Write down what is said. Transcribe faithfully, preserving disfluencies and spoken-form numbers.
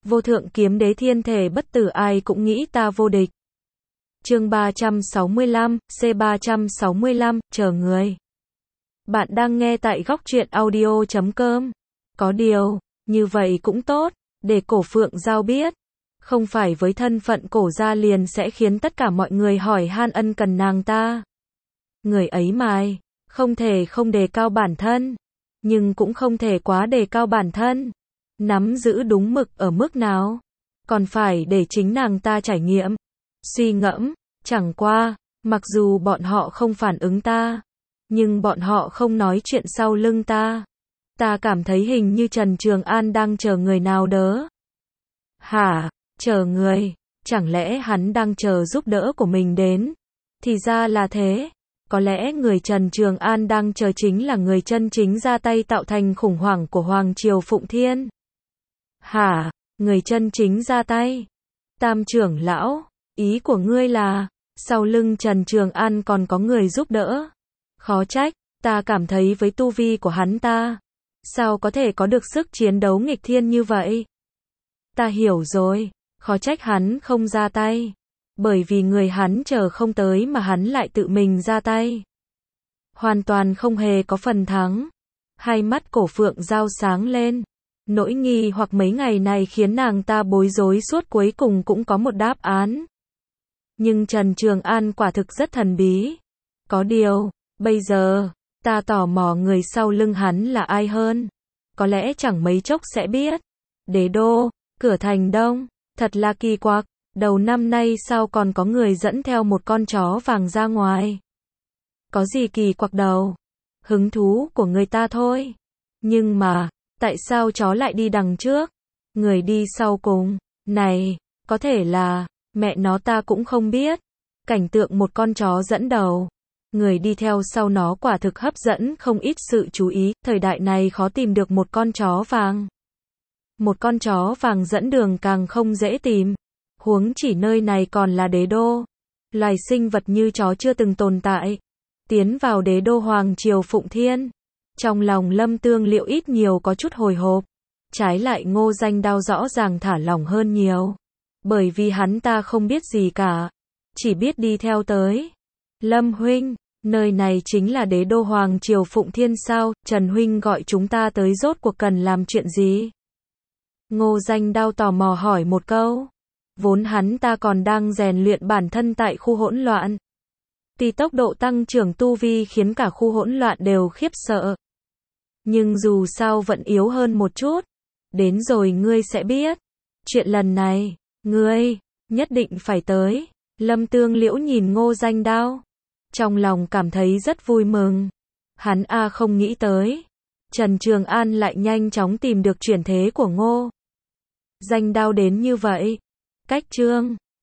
Vô thượng kiếm đế thiên thể bất tử ai cũng nghĩ ta vô địch. Chương ba trăm sáu mươi lăm, C ba trăm sáu mươi lăm, chờ người. Bạn đang nghe tại góc truyện audio chấm com. Có điều, như vậy cũng tốt, để Cổ Phượng Giao biết. Không phải với thân phận cổ gia liền sẽ khiến tất cả mọi người hỏi han ân cần nàng ta. Người ấy mài, không thể không đề cao bản thân, nhưng cũng không thể quá đề cao bản thân. Nắm giữ đúng mực ở mức nào, còn phải để chính nàng ta trải nghiệm, suy ngẫm. Chẳng qua, mặc dù bọn họ không phản ứng ta, nhưng bọn họ không nói chuyện sau lưng ta. Ta cảm thấy hình như Trần Trường An đang chờ người nào đó. Hả? Chờ người? Chẳng lẽ hắn đang chờ giúp đỡ của mình đến? Thì ra là thế. Có lẽ người Trần Trường An đang chờ chính là người chân chính ra tay tạo thành khủng hoảng của Hoàng Triều Phụng Thiên. Hả? Người chân chính ra tay? Tam trưởng lão, ý của ngươi là, sau lưng Trần Trường An còn có người giúp đỡ? Khó trách, ta cảm thấy với tu vi của hắn ta, sao có thể có được sức chiến đấu nghịch thiên như vậy? Ta hiểu rồi, khó trách hắn không ra tay. Bởi vì người hắn chờ không tới mà hắn lại tự mình ra tay. Hoàn toàn không hề có phần thắng. Hai mắt Cổ Phượng Giao sáng lên. Nỗi nghi hoặc mấy ngày này khiến nàng ta bối rối suốt cuối cùng cũng có một đáp án. Nhưng Trần Trường An quả thực rất thần bí. Có điều, bây giờ, ta tò mò người sau lưng hắn là ai hơn. Có lẽ chẳng mấy chốc sẽ biết. Đế đô, cửa thành đông, thật là kỳ quặc. Đầu năm nay sao còn có người dẫn theo một con chó vàng ra ngoài? Có gì kỳ quặc đâu? Hứng thú của người ta thôi. Nhưng mà, tại sao chó lại đi đằng trước? Người đi sau cùng? Này, có thể là, mẹ nó ta cũng không biết. Cảnh tượng một con chó dẫn đầu, người đi theo sau nó quả thực hấp dẫn không ít sự chú ý. Thời đại này khó tìm được một con chó vàng. Một con chó vàng dẫn đường càng không dễ tìm. Huống chỉ nơi này còn là đế đô. Loài sinh vật như chó chưa từng tồn tại. Tiến vào đế đô Hoàng Triều Phụng Thiên. Trong lòng Lâm Tương Liệu ít nhiều có chút hồi hộp. Trái lại Ngô Danh Đao rõ ràng thả lỏng hơn nhiều. Bởi vì hắn ta không biết gì cả. Chỉ biết đi theo tới. Lâm huynh, nơi này chính là đế đô Hoàng Triều Phụng Thiên sao? Trần huynh gọi chúng ta tới rốt cuộc cần làm chuyện gì? Ngô Danh Đao tò mò hỏi một câu. Vốn hắn ta còn đang rèn luyện bản thân tại khu hỗn loạn. Tuy tốc độ tăng trưởng tu vi khiến cả khu hỗn loạn đều khiếp sợ. Nhưng dù sao vẫn yếu hơn một chút. Đến rồi ngươi sẽ biết. Chuyện lần này, ngươi, nhất định phải tới. Lâm Tương Liễu nhìn Ngô Danh Đao. Trong lòng cảm thấy rất vui mừng. Hắn a không nghĩ tới. Trần Trường An lại nhanh chóng tìm được chuyển thế của Ngô Danh Đao đến như vậy. Cách chương